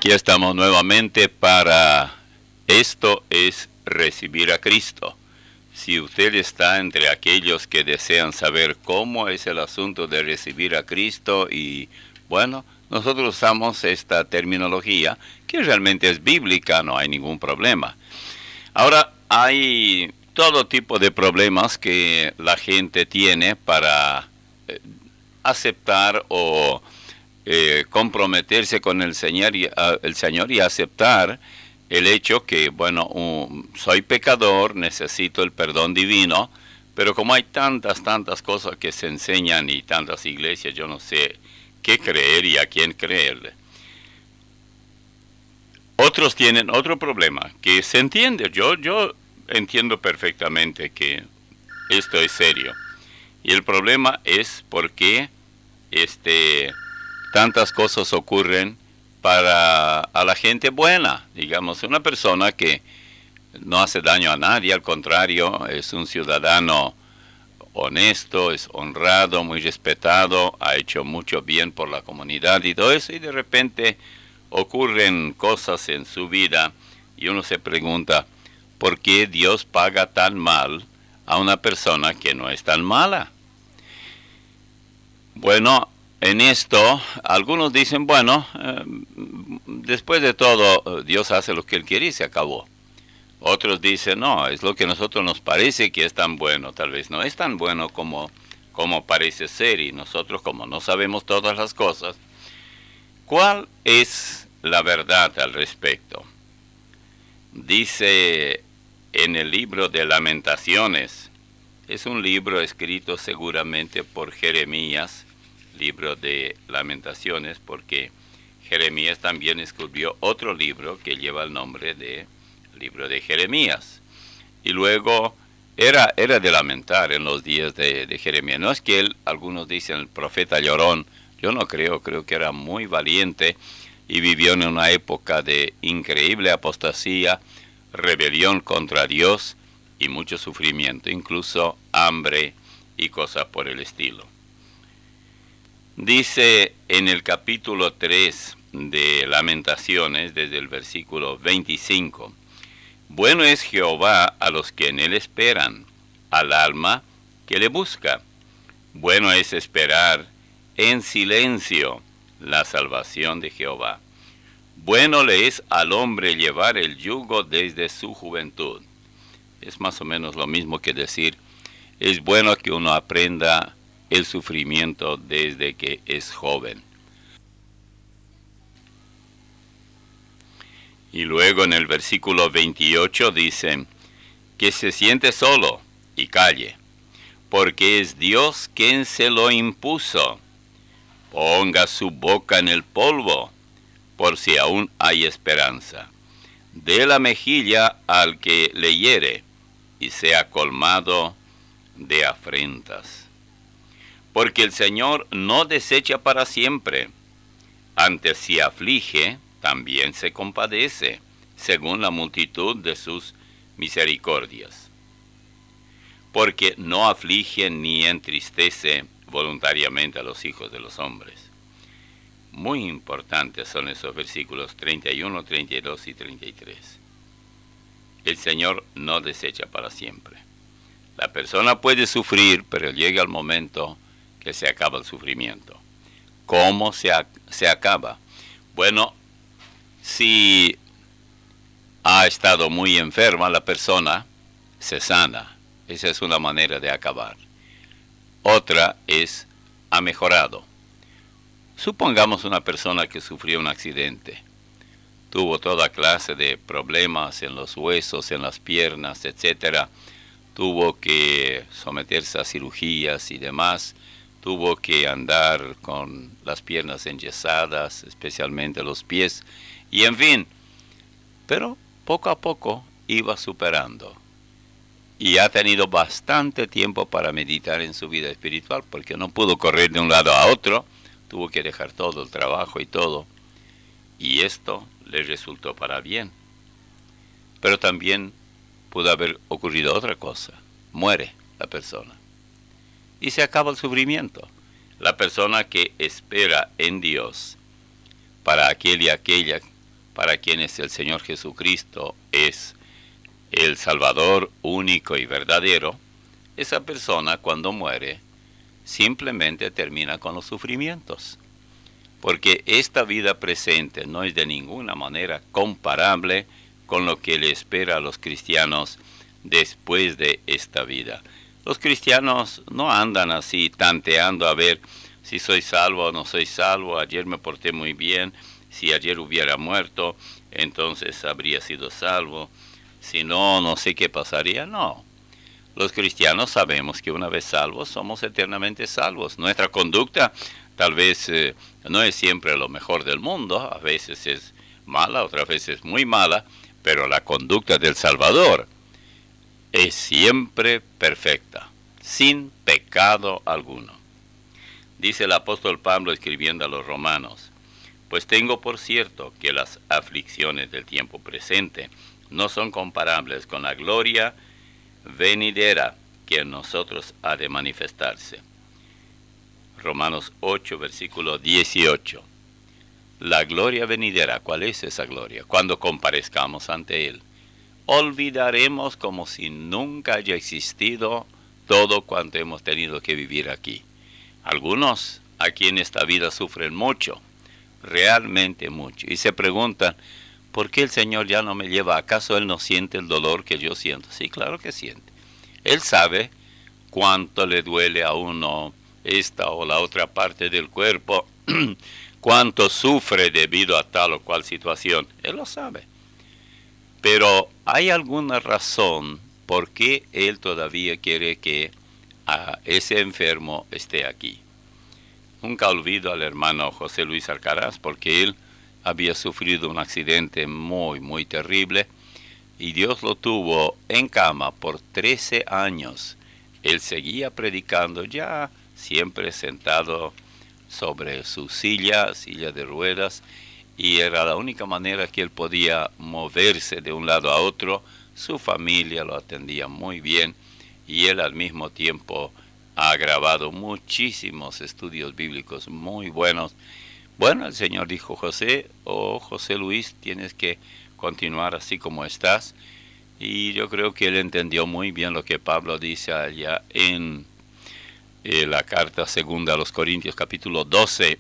Aquí estamos nuevamente para Esto es Recibir a Cristo. Si usted está entre aquellos que desean saber cómo es el asunto de recibir a Cristo y, bueno, nosotros usamos esta terminología que realmente es bíblica, no hay ningún problema. Ahora, hay todo tipo de problemas que la gente tiene para aceptar o comprometerse con el Señor y aceptar el hecho que, bueno, soy pecador, necesito el perdón divino, pero como hay tantas cosas que se enseñan y tantas iglesias, yo no sé qué creer y a quién creerle. Otros tienen otro problema, que se entiende, yo entiendo perfectamente que esto es serio. Y el problema es por qué tantas cosas ocurren a la gente buena, digamos, una persona que no hace daño a nadie, al contrario, es un ciudadano honesto, es honrado, muy respetado, ha hecho mucho bien por la comunidad y todo eso, y de repente ocurren cosas en su vida y uno se pregunta, ¿por qué Dios paga tan mal a una persona que no es tan mala? Bueno, en esto, algunos dicen, bueno, después de todo, Dios hace lo que Él quiere y se acabó. Otros dicen, no, es lo que a nosotros nos parece que es tan bueno. Tal vez no es tan bueno como parece ser, y nosotros, como no sabemos todas las cosas, ¿cuál es la verdad al respecto? Dice en el libro de Lamentaciones, es un libro escrito seguramente por Jeremías, libro de Lamentaciones, porque Jeremías también escribió otro libro que lleva el nombre de libro de Jeremías. Y luego era de lamentar en los días de Jeremías. No es que él, algunos dicen el profeta llorón, yo no creo que era muy valiente y vivió en una época de increíble apostasía, rebelión contra Dios y mucho sufrimiento, incluso hambre y cosas por el estilo. Dice en el capítulo 3 de Lamentaciones, desde el versículo 25, bueno es Jehová a los que en él esperan, al alma que le busca. Bueno es esperar en silencio la salvación de Jehová. Bueno le es al hombre llevar el yugo desde su juventud. Es más o menos lo mismo que decir, es bueno que uno aprenda el sufrimiento desde que es joven. Y luego en el versículo 28 dice, que se siente solo y calle, porque es Dios quien se lo impuso. Ponga su boca en el polvo, por si aún hay esperanza. Dé la mejilla al que le hiere, y sea colmado de afrentas. Porque el Señor no desecha para siempre. Antes si aflige, también se compadece, según la multitud de sus misericordias. Porque no aflige ni entristece voluntariamente a los hijos de los hombres. Muy importantes son esos versículos 31, 32 y 33. El Señor no desecha para siempre. La persona puede sufrir, pero llega el momento que se acaba el sufrimiento. ¿Cómo se acaba? Bueno, si ha estado muy enferma la persona, se sana. Esa es una manera de acabar. Otra es, ha mejorado. Supongamos una persona que sufrió un accidente. Tuvo toda clase de problemas en los huesos, en las piernas, etc. Tuvo que someterse a cirugías y demás. Tuvo que andar con las piernas enyesadas, especialmente los pies, y en fin. Pero poco a poco iba superando. Y ha tenido bastante tiempo para meditar en su vida espiritual, porque no pudo correr de un lado a otro, tuvo que dejar todo el trabajo y todo. Y esto le resultó para bien. Pero también pudo haber ocurrido otra cosa. Muere la persona. Y se acaba el sufrimiento. La persona que espera en Dios para aquel y aquella para quienes el Señor Jesucristo es el Salvador único y verdadero, esa persona cuando muere simplemente termina con los sufrimientos. Porque esta vida presente no es de ninguna manera comparable con lo que le espera a los cristianos después de esta vida. Los cristianos no andan así tanteando a ver si soy salvo o no soy salvo. Ayer me porté muy bien. Si ayer hubiera muerto, entonces habría sido salvo. Si no, no sé qué pasaría. No. Los cristianos sabemos que una vez salvos, somos eternamente salvos. Nuestra conducta tal vez no es siempre lo mejor del mundo. A veces es mala, otras veces muy mala. Pero la conducta del Salvador es siempre perfecta, sin pecado alguno. Dice el apóstol Pablo escribiendo a los romanos: pues tengo por cierto que las aflicciones del tiempo presente no son comparables con la gloria venidera que en nosotros ha de manifestarse. Romanos 8, versículo 18. La gloria venidera, ¿cuál es esa gloria? Cuando comparezcamos ante Él, olvidaremos como si nunca haya existido todo cuanto hemos tenido que vivir aquí. Algunos aquí en esta vida sufren mucho, realmente mucho, y se preguntan, ¿por qué el Señor ya no me lleva? ¿Acaso Él no siente el dolor que yo siento? Sí, claro que siente. Él sabe cuánto le duele a uno esta o la otra parte del cuerpo, cuánto sufre debido a tal o cual situación. Él lo sabe. Pero hay alguna razón por qué Él todavía quiere que ese enfermo esté aquí. Nunca olvido al hermano José Luis Alcaraz, porque él había sufrido un accidente muy, muy terrible, y Dios lo tuvo en cama por 13 años. Él seguía predicando, ya siempre sentado sobre su silla de ruedas, y era la única manera que él podía moverse de un lado a otro. Su familia lo atendía muy bien, y él al mismo tiempo ha grabado muchísimos estudios bíblicos muy buenos. Bueno, el Señor dijo: José Luis, tienes que continuar así como estás. Y yo creo que él entendió muy bien lo que Pablo dice allá en la carta segunda a los Corintios, capítulo 12.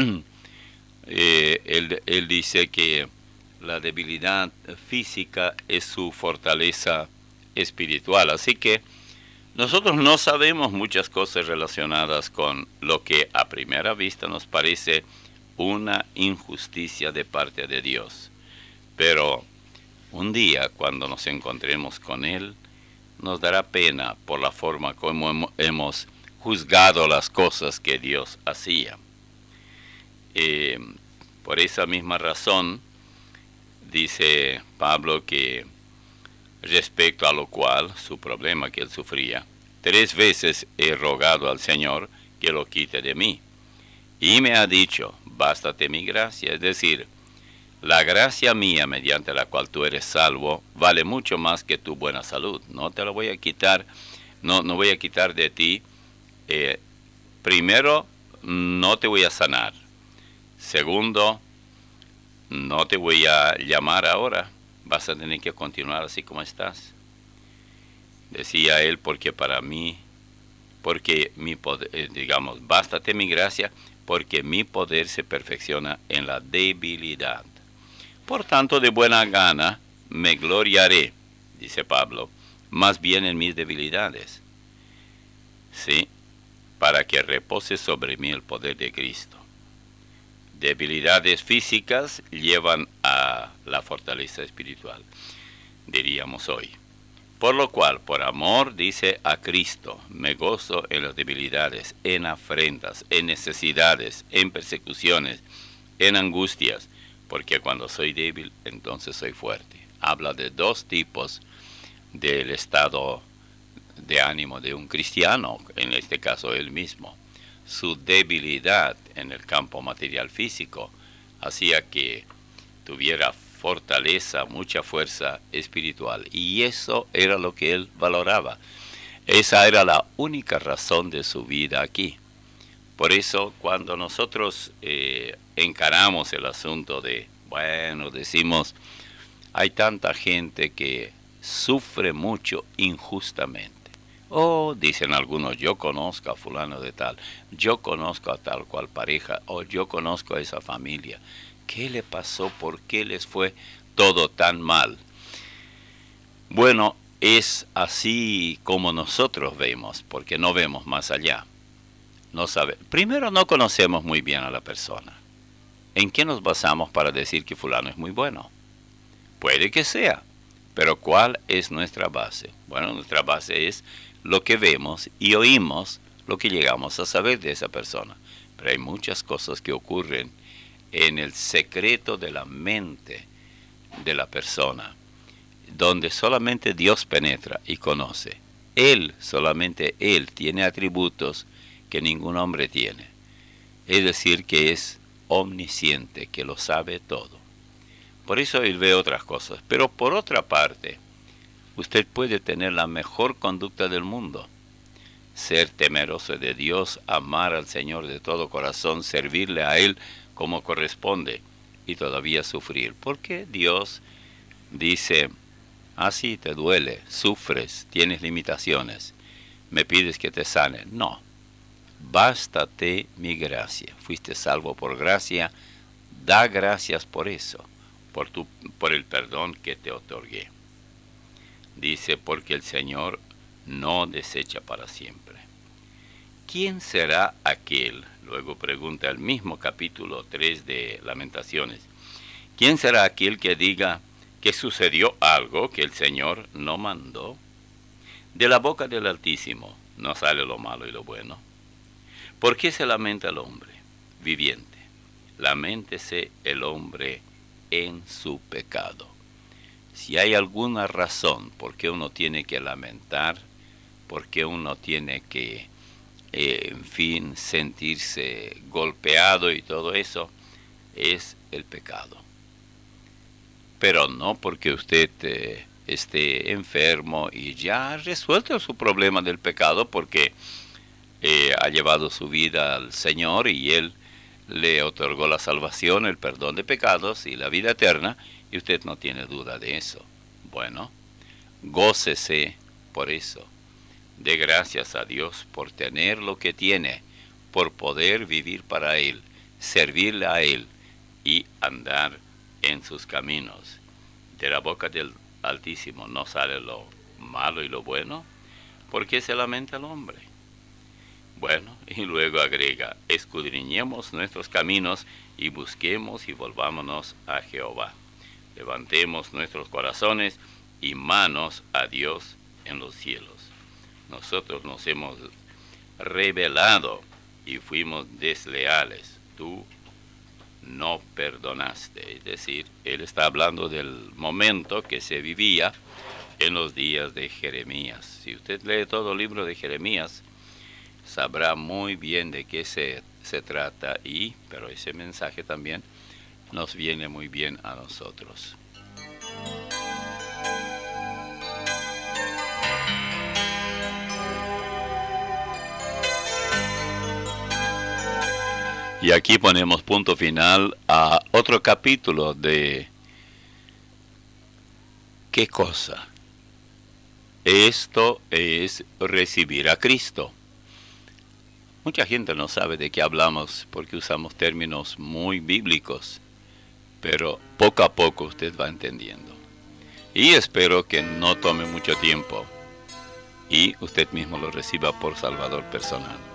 Él dice que la debilidad física es su fortaleza espiritual. Así que nosotros no sabemos muchas cosas relacionadas con lo que a primera vista nos parece una injusticia de parte de Dios. Pero un día, cuando nos encontremos con Él, nos dará pena por la forma como hemos juzgado las cosas que Dios hacía. Por esa misma razón, dice Pablo que respecto a lo cual, su problema que él sufría, 3 veces he rogado al Señor que lo quite de mí. Y me ha dicho: bástate mi gracia. Es decir, la gracia mía mediante la cual tú eres salvo vale mucho más que tu buena salud. No te la voy a quitar, no voy a quitar de ti. Primero, no te voy a sanar. Segundo, no te voy a llamar ahora. Vas a tener que continuar así como estás. Decía él, porque mi poder, bástate mi gracia, porque mi poder se perfecciona en la debilidad. Por tanto, de buena gana me gloriaré, dice Pablo, más bien en mis debilidades. Sí, para que repose sobre mí el poder de Cristo. Debilidades físicas llevan a la fortaleza espiritual, diríamos hoy. Por lo cual, por amor, dice, a Cristo, me gozo en las debilidades, en afrentas, en necesidades, en persecuciones, en angustias, porque cuando soy débil, entonces soy fuerte. Habla de 2 tipos del estado de ánimo de un cristiano, en este caso él mismo. Su debilidad en el campo material físico hacía que tuviera fortaleza, mucha fuerza espiritual, y eso era lo que él valoraba. Esa era la única razón de su vida aquí. Por eso, cuando nosotros encaramos el asunto de, Bueno, decimos, hay tanta gente que sufre mucho injustamente. O dicen algunos, yo conozco a fulano de tal, yo conozco a tal cual pareja, o yo conozco a esa familia. ¿Qué le pasó? ¿Por qué les fue todo tan mal? Bueno, es así como nosotros vemos, porque no vemos más allá. Primero, no conocemos muy bien a la persona. ¿En qué nos basamos para decir que fulano es muy bueno? Puede que sea, pero ¿cuál es nuestra base? Bueno, nuestra base es lo que vemos y oímos, lo que llegamos a saber de esa persona. Pero hay muchas cosas que ocurren en el secreto de la mente de la persona, donde solamente Dios penetra y conoce. Él, solamente Él, tiene atributos que ningún hombre tiene. Es decir, que es omnisciente, que lo sabe todo. Por eso Él ve otras cosas. Pero por otra parte, usted puede tener la mejor conducta del mundo. Ser temeroso de Dios, amar al Señor de todo corazón, servirle a Él como corresponde y todavía sufrir. Porque Dios dice, así te duele, sufres, tienes limitaciones, me pides que te sane. No, bástate mi gracia. Fuiste salvo por gracia, da gracias por eso, por el perdón que te otorgué. Dice, porque el Señor no desecha para siempre. ¿Quién será aquel? Luego pregunta el mismo capítulo 3 de Lamentaciones. ¿Quién será aquel que diga que sucedió algo que el Señor no mandó? De la boca del Altísimo no sale lo malo y lo bueno. ¿Por qué se lamenta el hombre viviente? Laméntese el hombre en su pecado. Si hay alguna razón por qué uno tiene que lamentar, por qué uno tiene que, en fin, sentirse golpeado y todo eso, es el pecado. Pero no porque usted esté enfermo y ya ha resuelto su problema del pecado, porque ha llevado su vida al Señor y Él le otorgó la salvación, el perdón de pecados y la vida eterna, y usted no tiene duda de eso. Bueno, gócese por eso. Dé gracias a Dios por tener lo que tiene, por poder vivir para Él, servirle a Él y andar en sus caminos. De la boca del Altísimo no sale lo malo y lo bueno. ¿Por qué se lamenta el hombre? Bueno, y luego agrega, escudriñemos nuestros caminos y busquemos y volvámonos a Jehová. Levantemos nuestros corazones y manos a Dios en los cielos. Nosotros nos hemos rebelado y fuimos desleales. Tú no perdonaste. Es decir, él está hablando del momento que se vivía en los días de Jeremías. Si usted lee todo el libro de Jeremías, sabrá muy bien de qué se trata, pero ese mensaje también nos viene muy bien a nosotros. Y aquí ponemos punto final a otro capítulo de ¿qué cosa? Esto es recibir a Cristo. Mucha gente no sabe de qué hablamos porque usamos términos muy bíblicos, pero poco a poco usted va entendiendo. Y espero que no tome mucho tiempo y usted mismo lo reciba por Salvador personal.